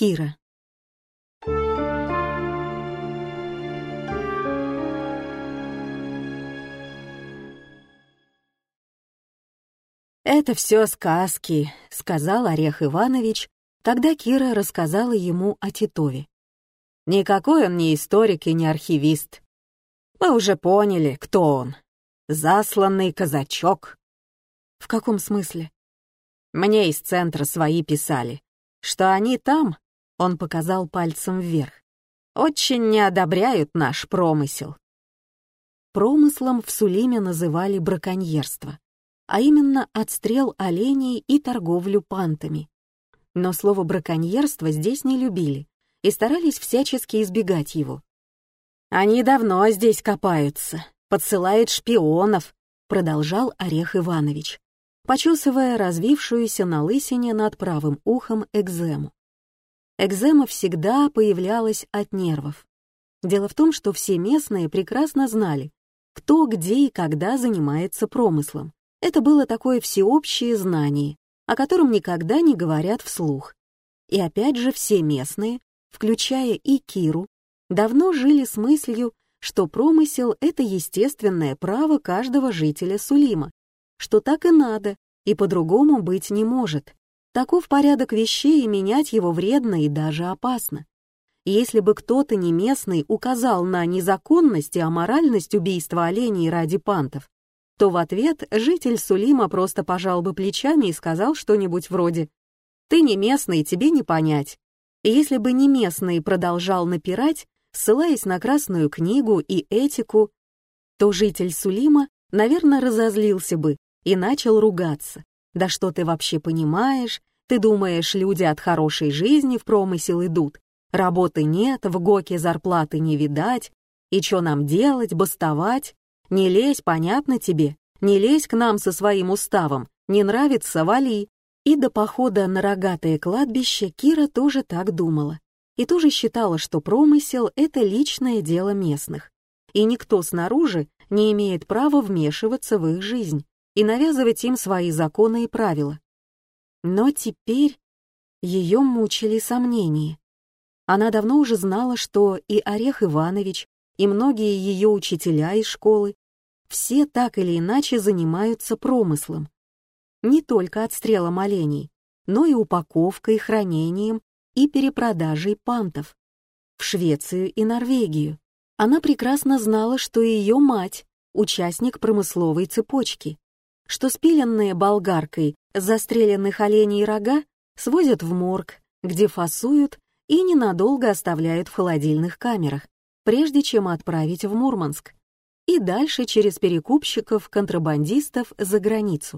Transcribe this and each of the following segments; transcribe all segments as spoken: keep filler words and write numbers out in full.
Кира. «Это все сказки», — сказал Орех Иванович, когда Кира рассказала ему о Титове. «Никакой он не историк и не архивист. Мы уже поняли, кто он. Засланный казачок». «В каком смысле?» «Мне из центра свои писали, что они там», — он показал пальцем вверх, «очень не одобряют наш промысел». Промыслом в Сулиме называли браконьерство, а именно отстрел оленей и торговлю пантами. Но слово «браконьерство» здесь не любили и старались всячески избегать его. «Они давно здесь копаются, подсылают шпионов», — продолжал Орех Иванович, почесывая развившуюся на лысине над правым ухом экзему. Экзема всегда появлялась от нервов. Дело в том, что все местные прекрасно знали, кто, где и когда занимается промыслом. Это было такое всеобщее знание, о котором никогда не говорят вслух. И опять же все местные, включая и Киру, давно жили с мыслью, что промысел — это естественное право каждого жителя Сулима, что так и надо, и по-другому быть не может. Таков порядок вещей, и менять его вредно и даже опасно. И если бы кто-то не местный указал на незаконность и аморальность убийства оленей ради пантов, то в ответ житель Сулима просто пожал бы плечами и сказал что-нибудь вроде «Ты не местный, тебе не понять». И если бы не местный продолжал напирать, ссылаясь на Красную книгу и этику, то житель Сулима, наверное, разозлился бы и начал ругаться. «Да что ты вообще понимаешь? Ты думаешь, люди от хорошей жизни в промысел идут? Работы нет, в ГОКе зарплаты не видать. И что нам делать, бастовать? Не лезь, понятно тебе? Не лезь к нам со своим уставом. Не нравится — вали». И до похода на рогатое кладбище Кира тоже так думала. И тоже считала, что промысел — это личное дело местных. И никто снаружи не имеет права вмешиваться в их жизнь и навязывать им свои законы и правила. Но теперь ее мучили сомнения. Она давно уже знала, что и Орех Иванович, и многие ее учителя из школы все так или иначе занимаются промыслом. Не только отстрелом оленей, но и упаковкой, хранением и перепродажей пантов. В Швецию и Норвегию. Она прекрасно знала, что ее мать — участник промысловой цепочки, что спиленные болгаркой застреленных оленей рога свозят в морг, где фасуют и ненадолго оставляют в холодильных камерах, прежде чем отправить в Мурманск, и дальше через перекупщиков, контрабандистов за границу.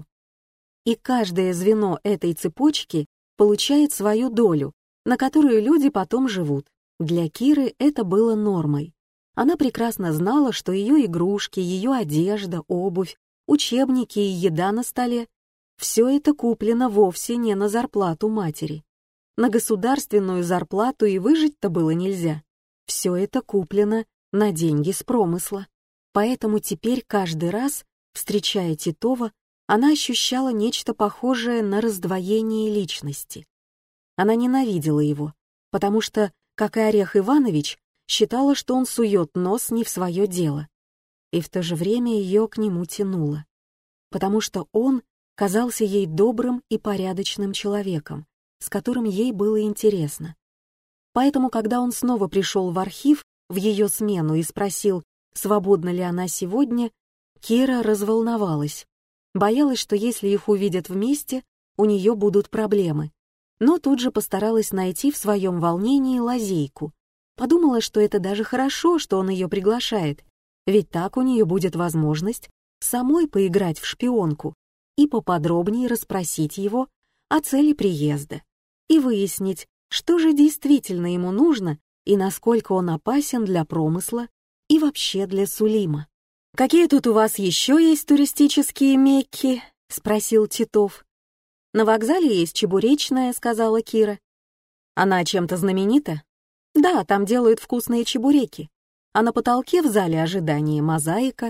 И каждое звено этой цепочки получает свою долю, на которую люди потом живут. Для Киры это было нормой. Она прекрасно знала, что ее игрушки, ее одежда, обувь, учебники и еда на столе — все это куплено вовсе не на зарплату матери. На государственную зарплату и выжить-то было нельзя. Все это куплено на деньги с промысла. Поэтому теперь каждый раз, встречая Титова, она ощущала нечто похожее на раздвоение личности. Она ненавидела его, потому что, как и Орех Иванович, считала, что он сует нос не в свое дело. И в то же время ее к нему тянуло, потому что он казался ей добрым и порядочным человеком, с которым ей было интересно. Поэтому, когда он снова пришел в архив в ее смену и спросил, свободна ли она сегодня, Кира разволновалась. Боялась, что если их увидят вместе, у нее будут проблемы. Но тут же постаралась найти в своем волнении лазейку. Подумала, что это даже хорошо, что он ее приглашает, ведь так у нее будет возможность самой поиграть в шпионку и поподробнее расспросить его о цели приезда и выяснить, что же действительно ему нужно и насколько он опасен для промысла и вообще для Сулима. «Какие тут у вас еще есть туристические мекки?» — спросил Титов. «На вокзале есть чебуречная», — сказала Кира. «Она чем-то знаменита?» «Да, там делают вкусные чебуреки. А на потолке в зале ожидания мозаика».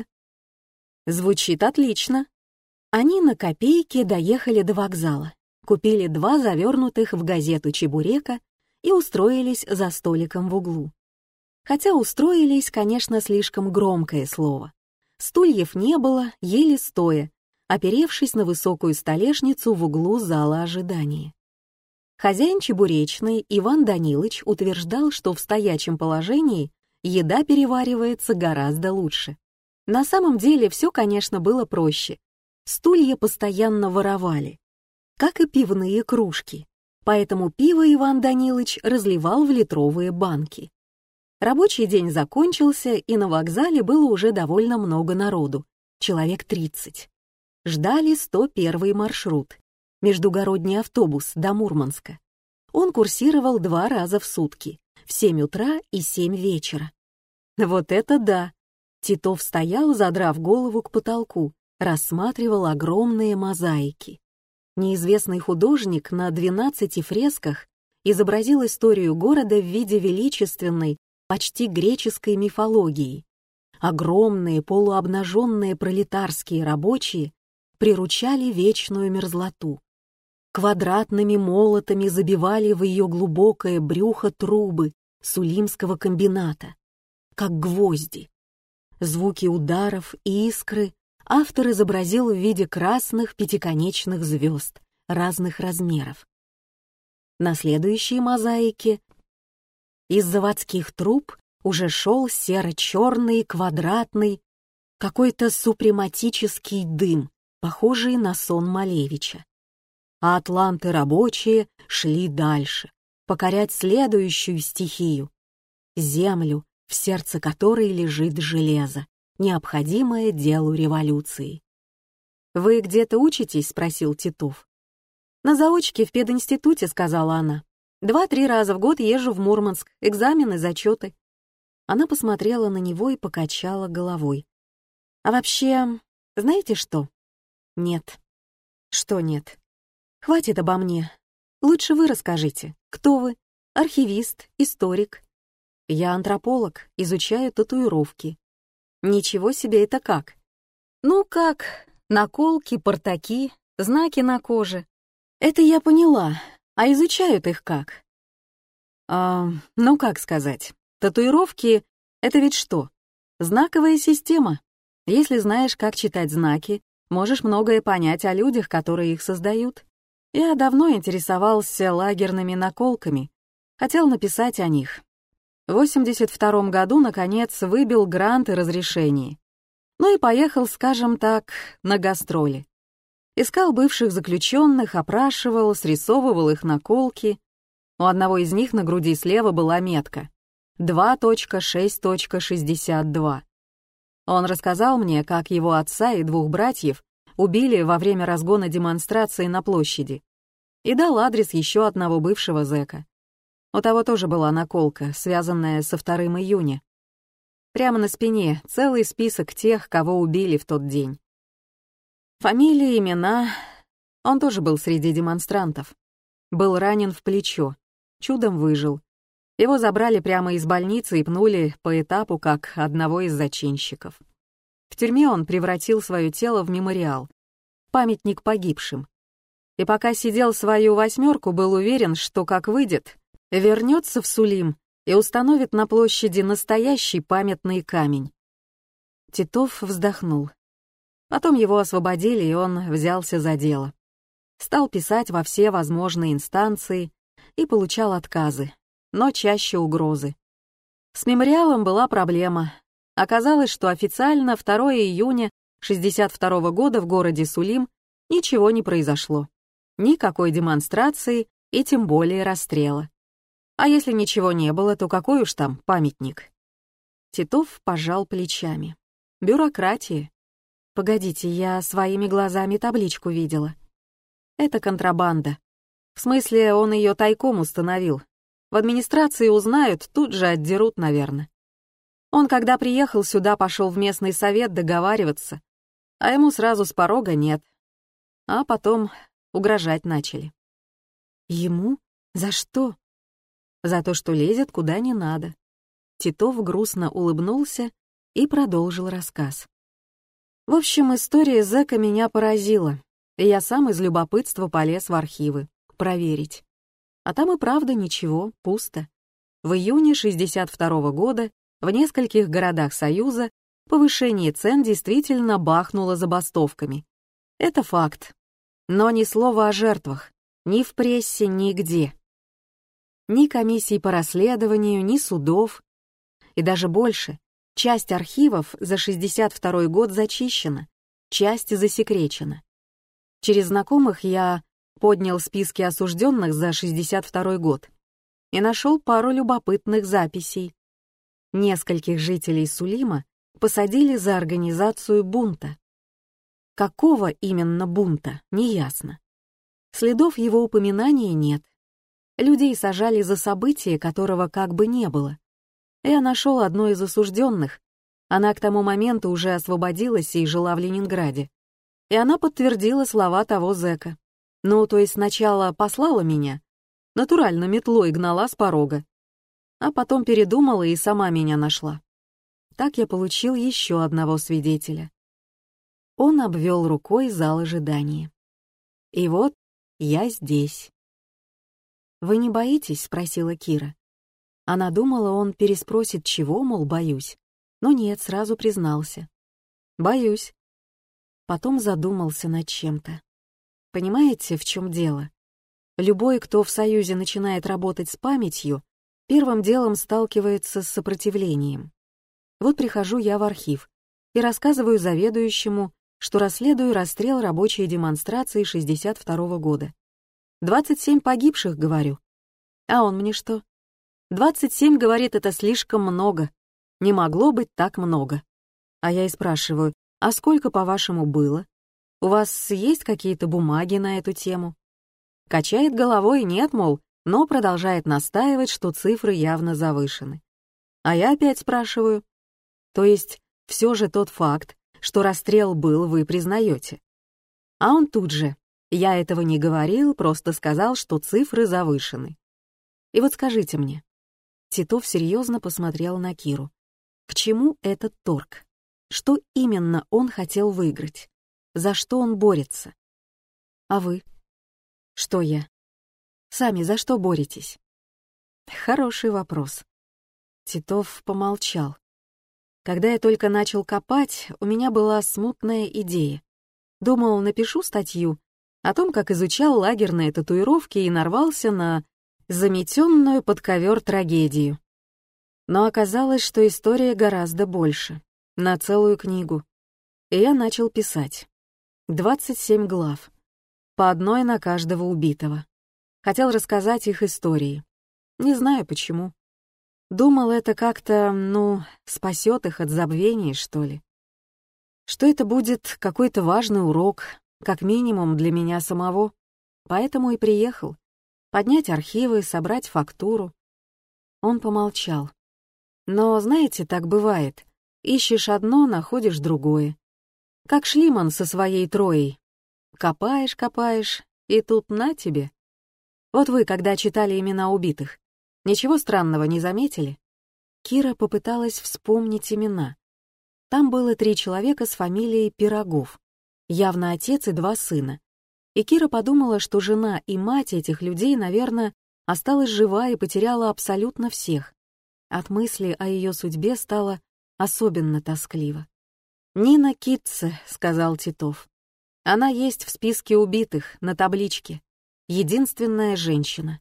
«Звучит отлично». Они на копейке доехали до вокзала, купили два завернутых в газету чебурека и устроились за столиком в углу. Хотя устроились, конечно, слишком громкое слово. Стульев не было, еле стоя, оперевшись на высокую столешницу в углу зала ожидания. Хозяин чебуречной Иван Данилыч утверждал, что в стоячем положении еда переваривается гораздо лучше. На самом деле все, конечно, было проще. Стулья постоянно воровали, как и пивные кружки, поэтому пиво Иван Данилыч разливал в литровые банки. Рабочий день закончился, и на вокзале было уже довольно много народу, человек тридцать. Ждали сто первый маршрут, междугородний автобус до Мурманска. Он курсировал два раза в сутки, в семь утра и семь вечера. Вот это да! Титов стоял, задрав голову к потолку, рассматривал огромные мозаики. Неизвестный художник на двенадцати фресках изобразил историю города в виде величественной, почти греческой мифологии. Огромные полуобнаженные пролетарские рабочие приручали вечную мерзлоту. Квадратными молотами забивали в ее глубокое брюхо трубы Сулимского комбината, как гвозди. Звуки ударов и искры автор изобразил в виде красных пятиконечных звезд разных размеров. На следующей мозаике из заводских труб уже шел серо-черный, квадратный, какой-то супрематический дым, похожий на сон Малевича. А атланты рабочие шли дальше, покорять следующую стихию — землю, в сердце которой лежит железо, необходимое делу революции. «Вы где-то учитесь?» — спросил Титов. «На заочке в пединституте», — сказала она. «Два-три раза в год езжу в Мурманск, экзамены, зачеты». Она посмотрела на него и покачала головой. «А вообще, знаете что?» «Нет». «Что нет?» «Хватит обо мне. Лучше вы расскажите, кто вы? Архивист, историк?» «Я антрополог, изучаю татуировки». «Ничего себе, это как?» «Ну как, наколки, портаки, знаки на коже. Это я поняла, а изучают их как?» «А, ну как сказать, татуировки — это ведь что? Знаковая система. Если знаешь, как читать знаки, можешь многое понять о людях, которые их создают. Я давно интересовался лагерными наколками, хотел написать о них. В восемьдесят втором году, наконец, выбил грант и разрешение. Ну и поехал, скажем так, на гастроли. Искал бывших заключенных, опрашивал, срисовывал их наколки. У одного из них на груди слева была метка два шесть шестьдесят два. Он рассказал мне, как его отца и двух братьев убили во время разгона демонстрации на площади. И дал адрес еще одного бывшего зэка. У того тоже была наколка, связанная со вторым июня. Прямо на спине целый список тех, кого убили в тот день. Фамилии, имена. Он тоже был среди демонстрантов. Был ранен в плечо, чудом выжил. Его забрали прямо из больницы и пнули по этапу, как одного из зачинщиков. В тюрьме он превратил свое тело в мемориал, памятник погибшим. И пока сидел свою восьмерку, был уверен, что, как выйдет, вернется в Сулим и установит на площади настоящий памятный камень. Титов вздохнул. Потом его освободили, и он взялся за дело. Стал писать во все возможные инстанции и получал отказы, но чаще угрозы. С мемориалом была проблема. Оказалось, что официально второго июня шестьдесят второго года в городе Сулим ничего не произошло. Никакой демонстрации и тем более расстрела. А если ничего не было, то какой уж там памятник? Титов пожал плечами. Бюрократия. Погодите, я своими глазами табличку видела. Это контрабанда. В смысле, он ее тайком установил. В администрации узнают, тут же отдерут, наверное. Он, когда приехал сюда, пошел в местный совет договариваться, а ему сразу с порога нет. А потом угрожать начали. Ему? За что? За то, что лезет куда не надо. Титов грустно улыбнулся и продолжил рассказ. В общем, история зэка меня поразила, и я сам из любопытства полез в архивы, проверить. А там и правда ничего, пусто. В июне шестьдесят второго года в нескольких городах Союза повышение цен действительно бахнуло забастовками. Это факт. Но ни слова о жертвах. Ни в прессе, нигде. Ни комиссий по расследованию, ни судов. И даже больше. Часть архивов за шестьдесят второй год зачищена, часть засекречена. Через знакомых я поднял списки осужденных за шестьдесят второй год и нашел пару любопытных записей. Нескольких жителей Сулима посадили за организацию бунта. Какого именно бунта, неясно. Следов его упоминания нет. Людей сажали за событие, которого как бы не было. Я нашел одну из осужденных. Она к тому моменту уже освободилась и жила в Ленинграде. И она подтвердила слова того зэка. Ну, то есть сначала послала меня, натурально метлой гнала с порога, а потом передумала и сама меня нашла. Так я получил еще одного свидетеля. Он обвел рукой зал ожидания. И вот я здесь. «Вы не боитесь?» — спросила Кира. Она думала, он переспросит, чего, мол, боюсь. Но нет, сразу признался. «Боюсь». Потом задумался над чем-то. Понимаете, в чем дело? Любой, кто в Союзе начинает работать с памятью, первым делом сталкивается с сопротивлением. Вот прихожу я в архив и рассказываю заведующему, что расследую расстрел рабочей демонстрации шестьдесят второго года. «двадцать семь погибших», — говорю. А он мне что? «двадцать семь, говорит, это слишком много. Не могло быть так много». А я и спрашиваю, а сколько, по-вашему, было? У вас есть какие-то бумаги на эту тему? Качает головой, нет, мол, но продолжает настаивать, что цифры явно завышены. А я опять спрашиваю, то есть все же тот факт, что расстрел был, вы признаете? А он тут же, я этого не говорил, просто сказал, что цифры завышены. И вот скажите мне, Титов серьезно посмотрел на Киру. К чему этот торг? Что именно он хотел выиграть? За что он борется? А вы? Что я? Сами за что боретесь? Хороший вопрос. Титов помолчал. Когда я только начал копать, у меня была смутная идея. Думал, напишу статью о том, как изучал лагерные татуировки и нарвался на заметенную под ковер трагедию. Но оказалось, что история гораздо больше, на целую книгу. И я начал писать. двадцать семь глав, по одной на каждого убитого. Хотел рассказать их истории. Не знаю почему. Думал, это как-то, ну, спасет их от забвения, что ли. Что это будет какой-то важный урок, как минимум для меня самого. Поэтому и приехал. Поднять архивы, собрать фактуру. Он помолчал. Но, знаете, так бывает. Ищешь одно, находишь другое. Как Шлиман со своей Троей. Копаешь, копаешь, и тут на тебе. Вот вы, когда читали имена убитых, ничего странного не заметили? Кира попыталась вспомнить имена. Там было три человека с фамилией Пирогов. Явно отец и два сына. И Кира подумала, что жена и мать этих людей, наверное, осталась жива и потеряла абсолютно всех. От мысли о ее судьбе стало особенно тоскливо. «Нина Китце», — сказал Титов. «Она есть в списке убитых, на табличке. Единственная женщина».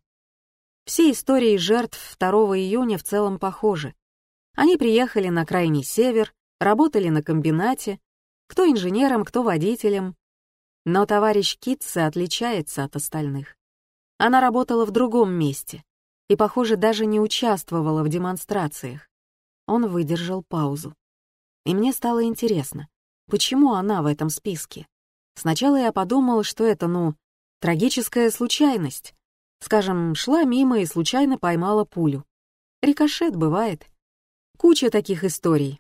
Все истории жертв второго июня в целом похожи. Они приехали на крайний север, работали на комбинате, кто инженером, кто водителем. Но товарищ Китце отличается от остальных. Она работала в другом месте и, похоже, даже не участвовала в демонстрациях. Он выдержал паузу. И мне стало интересно, почему она в этом списке? Сначала я подумал, что это, ну, трагическая случайность. Скажем, шла мимо и случайно поймала пулю. Рикошет бывает. Куча таких историй.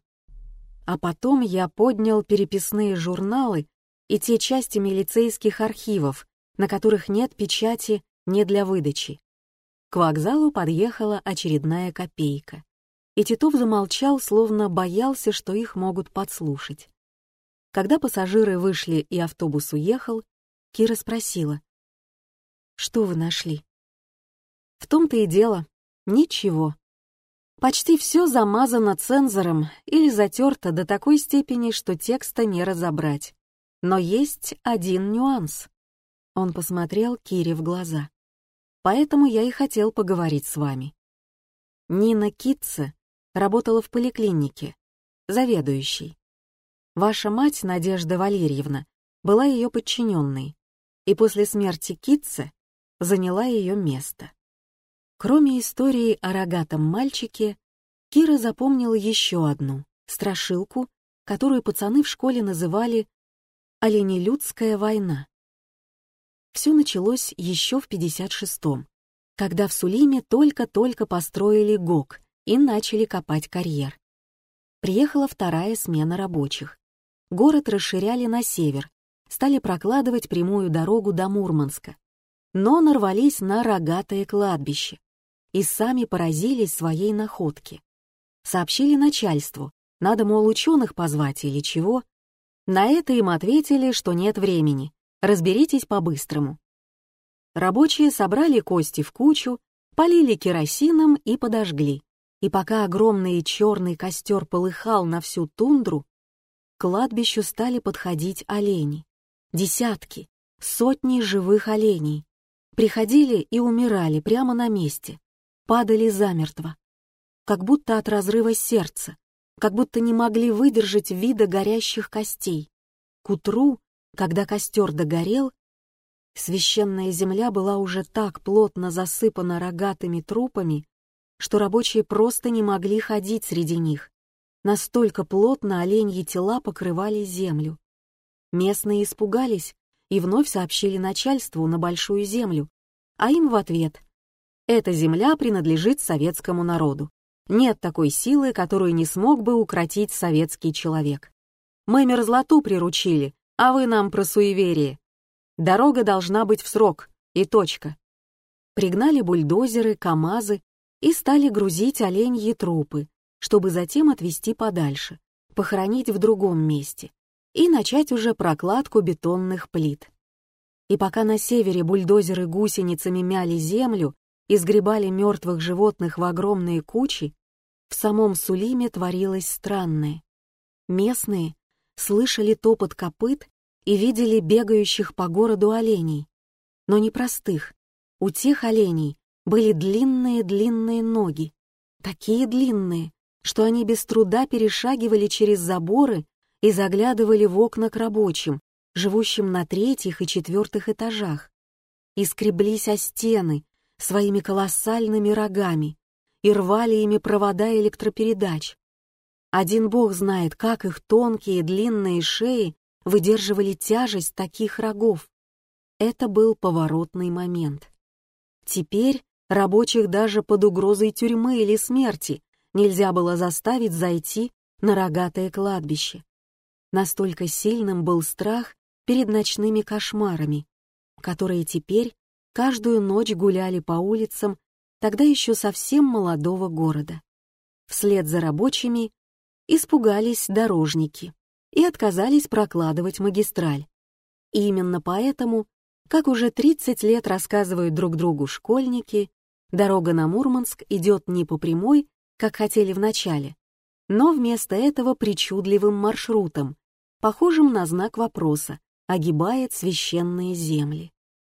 А потом я поднял переписные журналы и те части милицейских архивов, на которых нет печати не для выдачи. К вокзалу подъехала очередная копейка. И Титов замолчал, словно боялся, что их могут подслушать. Когда пассажиры вышли и автобус уехал, Кира спросила: «Что вы нашли?» В том-то и дело. Ничего. Почти все замазано цензором или затерто до такой степени, что текста не разобрать. Но есть один нюанс. Он посмотрел Кире в глаза. Поэтому я и хотел поговорить с вами. Нина Китце работала в поликлинике, заведующей. Ваша мать, Надежда Валерьевна, была ее подчиненной, и после смерти Китце заняла ее место. Кроме истории о рогатом мальчике, Кира запомнила еще одну страшилку, которую пацаны в школе называли «Оленелюдская война». Все началось еще в пятьдесят шестом, когда в Сулиме только-только построили ГОК и начали копать карьер. Приехала вторая смена рабочих. Город расширяли на север, стали прокладывать прямую дорогу до Мурманска, но нарвались на рогатое кладбище и сами поразились своей находке. Сообщили начальству, надо, мол, ученых позвать или чего. На это им ответили, что нет времени, разберитесь по-быстрому. Рабочие собрали кости в кучу, полили керосином и подожгли. И пока огромный черный костер полыхал на всю тундру, к кладбищу стали подходить олени. Десятки, сотни живых оленей. Приходили и умирали прямо на месте, падали замертво, как будто от разрыва сердца, как будто не могли выдержать вида горящих костей. К утру, когда костер догорел, священная земля была уже так плотно засыпана рогатыми трупами, что рабочие просто не могли ходить среди них. Настолько плотно оленьи тела покрывали землю. Местные испугались и вновь сообщили начальству на Большую Землю, а им в ответ: «Эта земля принадлежит советскому народу. Нет такой силы, которую не смог бы укротить советский человек. Мы мерзлоту приручили, а вы нам про суеверие. Дорога должна быть в срок, и точка». Пригнали бульдозеры, КАМАЗы и стали грузить оленьи трупы, чтобы затем отвезти подальше, похоронить в другом месте и начать уже прокладку бетонных плит. И пока на севере бульдозеры гусеницами мяли землю и сгребали мертвых животных в огромные кучи, в самом Сулиме творилось странное. Местные слышали топот копыт и видели бегающих по городу оленей. Но не простых. У тех оленей были длинные-длинные ноги, такие длинные, что они без труда перешагивали через заборы и заглядывали в окна к рабочим, живущим на третьих и четвертых этажах, и скреблись о стены своими колоссальными рогами и рвали ими провода электропередач. Один бог знает, как их тонкие длинные шеи выдерживали тяжесть таких рогов. Это был поворотный момент. Теперь рабочих даже под угрозой тюрьмы или смерти нельзя было заставить зайти на рогатое кладбище. Настолько сильным был страх перед ночными кошмарами, которые теперь каждую ночь гуляли по улицам тогда еще совсем молодого города. Вслед за рабочими испугались дорожники и отказались прокладывать магистраль. И именно поэтому, как уже тридцать лет рассказывают друг другу школьники, дорога на Мурманск идет не по прямой, как хотели вначале, но вместо этого причудливым маршрутом, похожим на знак вопроса, огибает священные земли.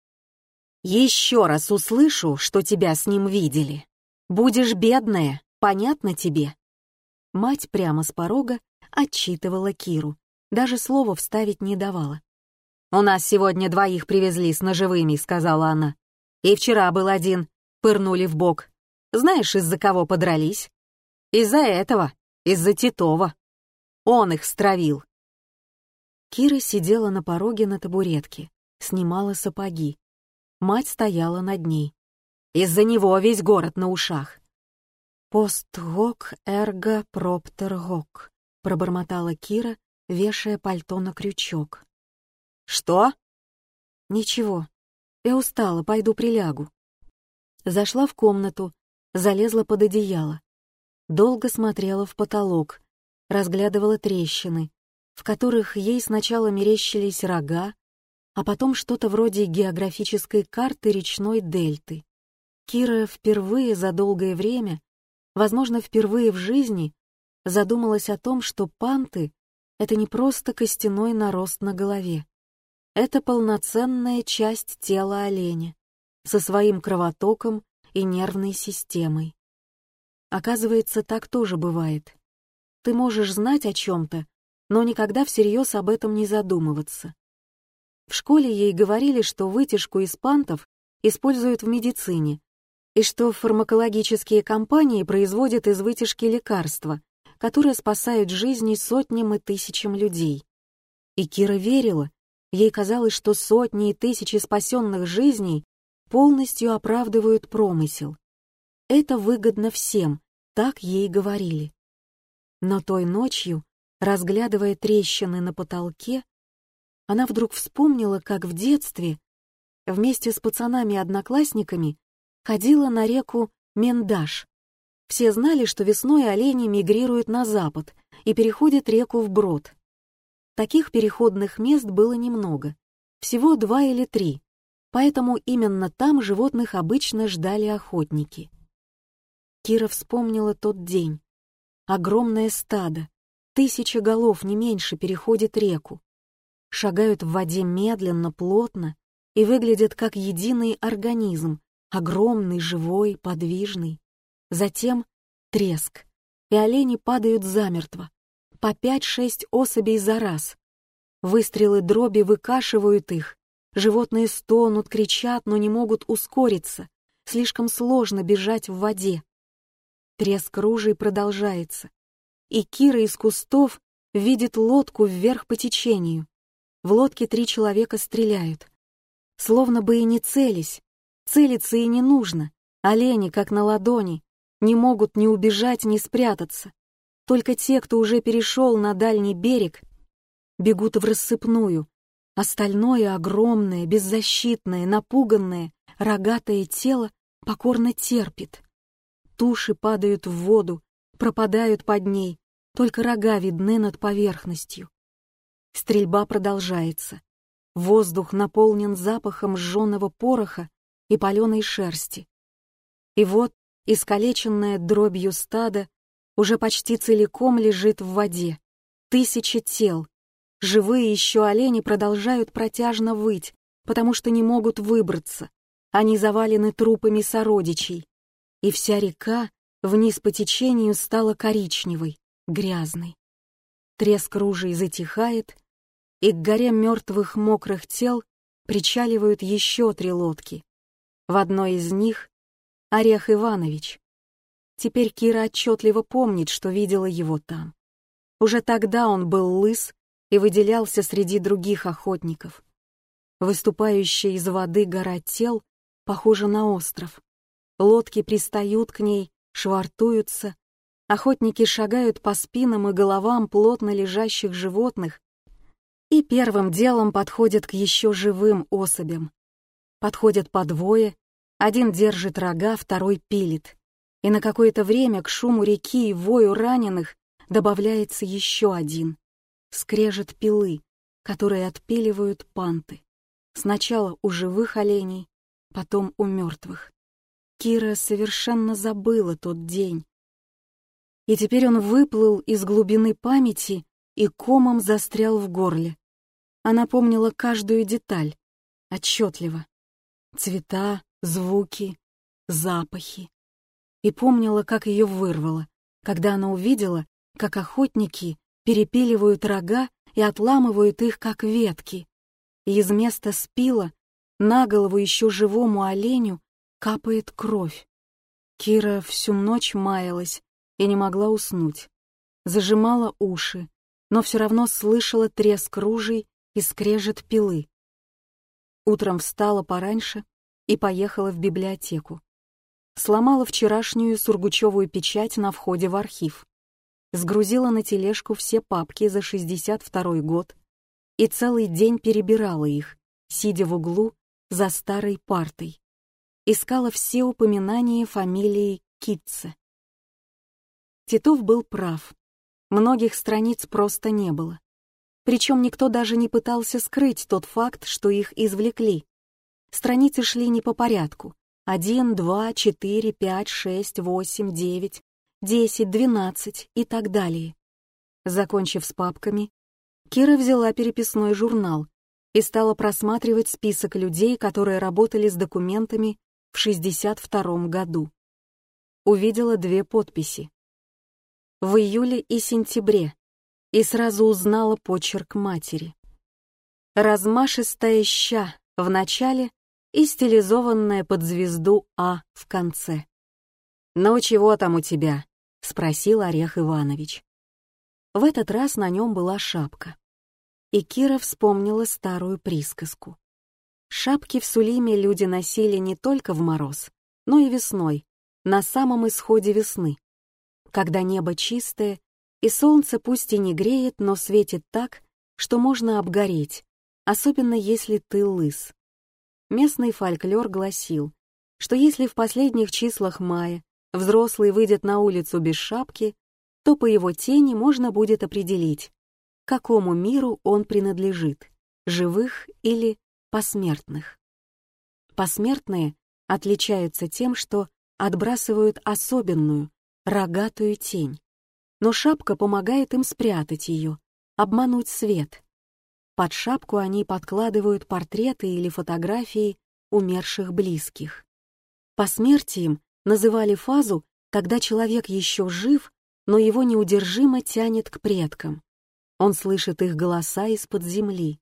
«Еще раз услышу, что тебя с ним видели. Будешь бедная, понятно тебе?» Мать прямо с порога отчитывала Киру, даже слова вставить не давала. «У нас сегодня двоих привезли с ножевыми», — сказала она. «И вчера был один, пырнули в бок. Знаешь, из-за кого подрались? Из-за этого, из-за Титова. Он их стравил». Кира сидела на пороге на табуретке, снимала сапоги. Мать стояла над ней. «Из-за него весь город на ушах». «Пост гок эрго проптер гок», — пробормотала Кира, вешая пальто на крючок. «Что?» «Ничего. Я устала, пойду прилягу». Зашла в комнату, залезла под одеяло. Долго смотрела в потолок, разглядывала трещины, в которых ей сначала мерещились рога, а потом что-то вроде географической карты речной дельты. Кира впервые за долгое время, возможно, впервые в жизни, задумалась о том, что панты — это не просто костяной нарост на голове. Это полноценная часть тела оленя, со своим кровотоком и нервной системой. Оказывается, так тоже бывает. Ты можешь знать о чем-то, но никогда всерьез об этом не задумываться. В школе ей говорили, что вытяжку из пантов используют в медицине, и что фармакологические компании производят из вытяжки лекарства, которые спасают жизни сотням и тысячам людей. И Кира верила, ей казалось, что сотни и тысячи спасенных жизней полностью оправдывают промысел. Это выгодно всем, так ей говорили. Но той ночью, разглядывая трещины на потолке, она вдруг вспомнила, как в детстве вместе с пацанами-одноклассниками ходила на реку Мендаш. Все знали, что весной олени мигрируют на запад и переходят реку вброд. Таких переходных мест было немного, всего два или три, поэтому именно там животных обычно ждали охотники. Кира вспомнила тот день. Огромное стадо, тысяча голов не меньше переходит реку. Шагают в воде медленно, плотно и выглядят как единый организм, огромный, живой, подвижный. Затем треск, и олени падают замертво, по пять-шесть особей за раз. Выстрелы дроби выкашивают их, животные стонут, кричат, но не могут ускориться, слишком сложно бежать в воде. Треск ружей продолжается, и Кира из кустов видит лодку вверх по течению. В лодке три человека стреляют. Словно бы и не целясь, целиться и не нужно. Олени, как на ладони, не могут ни убежать, ни спрятаться. Только те, кто уже перешел на дальний берег, бегут в рассыпную. Остальное огромное, беззащитное, напуганное, рогатое тело покорно терпит. Туши падают в воду, пропадают под ней, только рога видны над поверхностью. Стрельба продолжается. Воздух наполнен запахом сжженного пороха и паленой шерсти. И вот искалеченное дробью стадо уже почти целиком лежит в воде. Тысячи тел. Живые еще олени продолжают протяжно выть, потому что не могут выбраться. Они завалены трупами сородичей. И вся река вниз по течению стала коричневой, грязной. Треск ружей затихает, и к горе мертвых мокрых тел причаливают еще три лодки. В одной из них — Орех Иванович. Теперь Кира отчетливо помнит, что видела его там. Уже тогда он был лыс и выделялся среди других охотников. Выступающая из воды гора тел похожа на остров. Лодки пристают к ней, швартуются. Охотники шагают по спинам и головам плотно лежащих животных и первым делом подходят к еще живым особям. Подходят по двое, один держит рога, второй пилит. И на какое-то время к шуму реки и вою раненых добавляется еще один. Скрежет пилы, которые отпиливают панты. Сначала у живых оленей, потом у мертвых. Кира совершенно забыла тот день. И теперь он выплыл из глубины памяти и комом застрял в горле. Она помнила каждую деталь, отчетливо. Цвета, звуки, запахи. И помнила, как ее вырвало, когда она увидела, как охотники перепиливают рога и отламывают их, как ветки. И из места спила на голову еще живому оленю капает кровь. Кира всю ночь маялась и не могла уснуть. Зажимала уши, но все равно слышала треск ружей и скрежет пилы. Утром встала пораньше и поехала в библиотеку. Сломала вчерашнюю сургучевую печать на входе в архив. Сгрузила на тележку все папки за шестьдесят второй год и целый день перебирала их, сидя в углу за старой партой. Искала все упоминания фамилии Китце. Титов был прав. Многих страниц просто не было. Причем никто даже не пытался скрыть тот факт, что их извлекли. Страницы шли не по порядку, один, два, четыре, пять, шесть, восемь, девять, десять, двенадцать и так далее. Закончив с папками, Кира взяла переписной журнал и стала просматривать список людей, которые работали с документами в шестьдесят втором году. Увидела две подписи. В июле и сентябре, и сразу узнала почерк матери. Размашистая ща в начале и стилизованная под звезду «А» в конце. «Ну чего там у тебя?» — спросил Орех Иванович. В этот раз на нем была шапка. И Кира вспомнила старую присказку. Шапки в Сулиме люди носили не только в мороз, но и весной, на самом исходе весны, когда небо чистое, и солнце пусть и не греет, но светит так, что можно обгореть, особенно если ты лыс. Местный фольклор гласил, что если в последних числах мая взрослый выйдет на улицу без шапки, то по его тени можно будет определить, к какому миру он принадлежит, живых или посмертных. Посмертные отличаются тем, что отбрасывают особенную, рогатую тень, но шапка помогает им спрятать ее, обмануть свет. Под шапку они подкладывают портреты или фотографии умерших близких. Посмертием называли фазу, когда человек еще жив, но его неудержимо тянет к предкам. Он слышит их голоса из-под земли.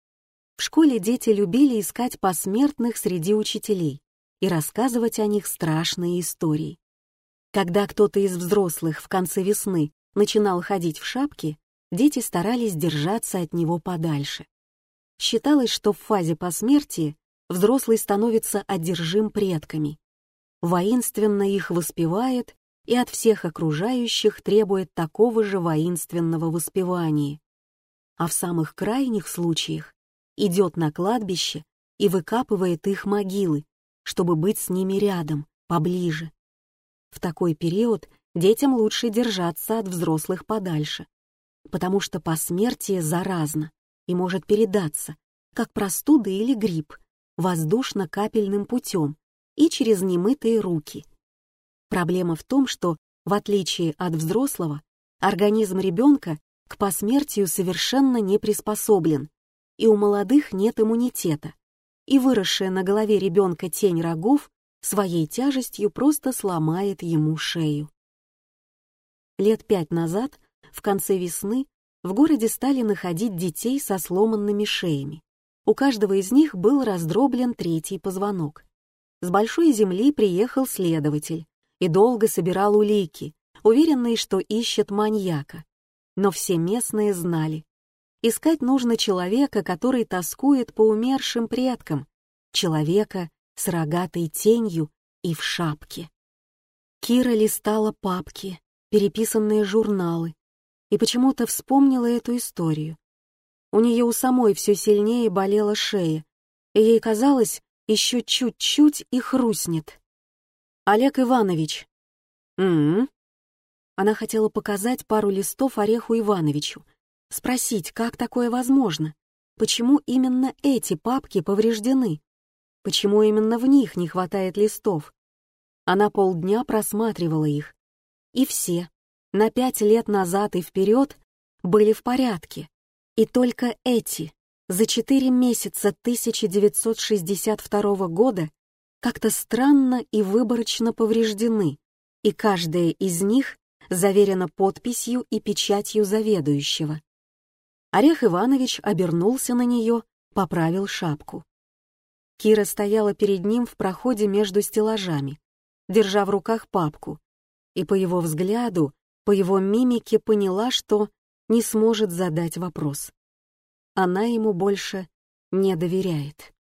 В школе дети любили искать посмертных среди учителей и рассказывать о них страшные истории. Когда кто-то из взрослых в конце весны начинал ходить в шапке, дети старались держаться от него подальше. Считалось, что в фазе посмертия взрослый становится одержим предками, воинственно их воспевает и от всех окружающих требует такого же воинственного воспевания. А в самых крайних случаях идет на кладбище и выкапывает их могилы, чтобы быть с ними рядом, поближе. В такой период детям лучше держаться от взрослых подальше, потому что посмертие заразно и может передаться, как простуда или грипп, воздушно-капельным путем и через немытые руки. Проблема в том, что, в отличие от взрослого, организм ребенка к посмертию совершенно не приспособлен, и у молодых нет иммунитета, и выросшая на голове ребенка тень рогов своей тяжестью просто сломает ему шею. Лет пять назад, в конце весны, в городе стали находить детей со сломанными шеями. У каждого из них был раздроблен третий позвонок. С большой земли приехал следователь и долго собирал улики, уверенный, что ищет маньяка. Но все местные знали. Искать нужно человека, который тоскует по умершим предкам, человека с рогатой тенью и в шапке. Кира листала папки, переписанные журналы, и почему-то вспомнила эту историю. У нее у самой все сильнее болела шея, и ей казалось, еще чуть-чуть и хрустнет. «Олег Иванович». «М-м-м». Она хотела показать пару листов Ореху Ивановичу, спросить, как такое возможно, почему именно эти папки повреждены, почему именно в них не хватает листов. Она полдня просматривала их, и все, на пять лет назад и вперед, были в порядке, и только эти, за четыре месяца тысяча девятьсот шестьдесят второго года, как-то странно и выборочно повреждены, и каждая из них заверена подписью и печатью заведующего. Орех Иванович обернулся на нее, поправил шапку. Кира стояла перед ним в проходе между стеллажами, держа в руках папку, и по его взгляду, по его мимике поняла, что не сможет задать вопрос. Она ему больше не доверяет.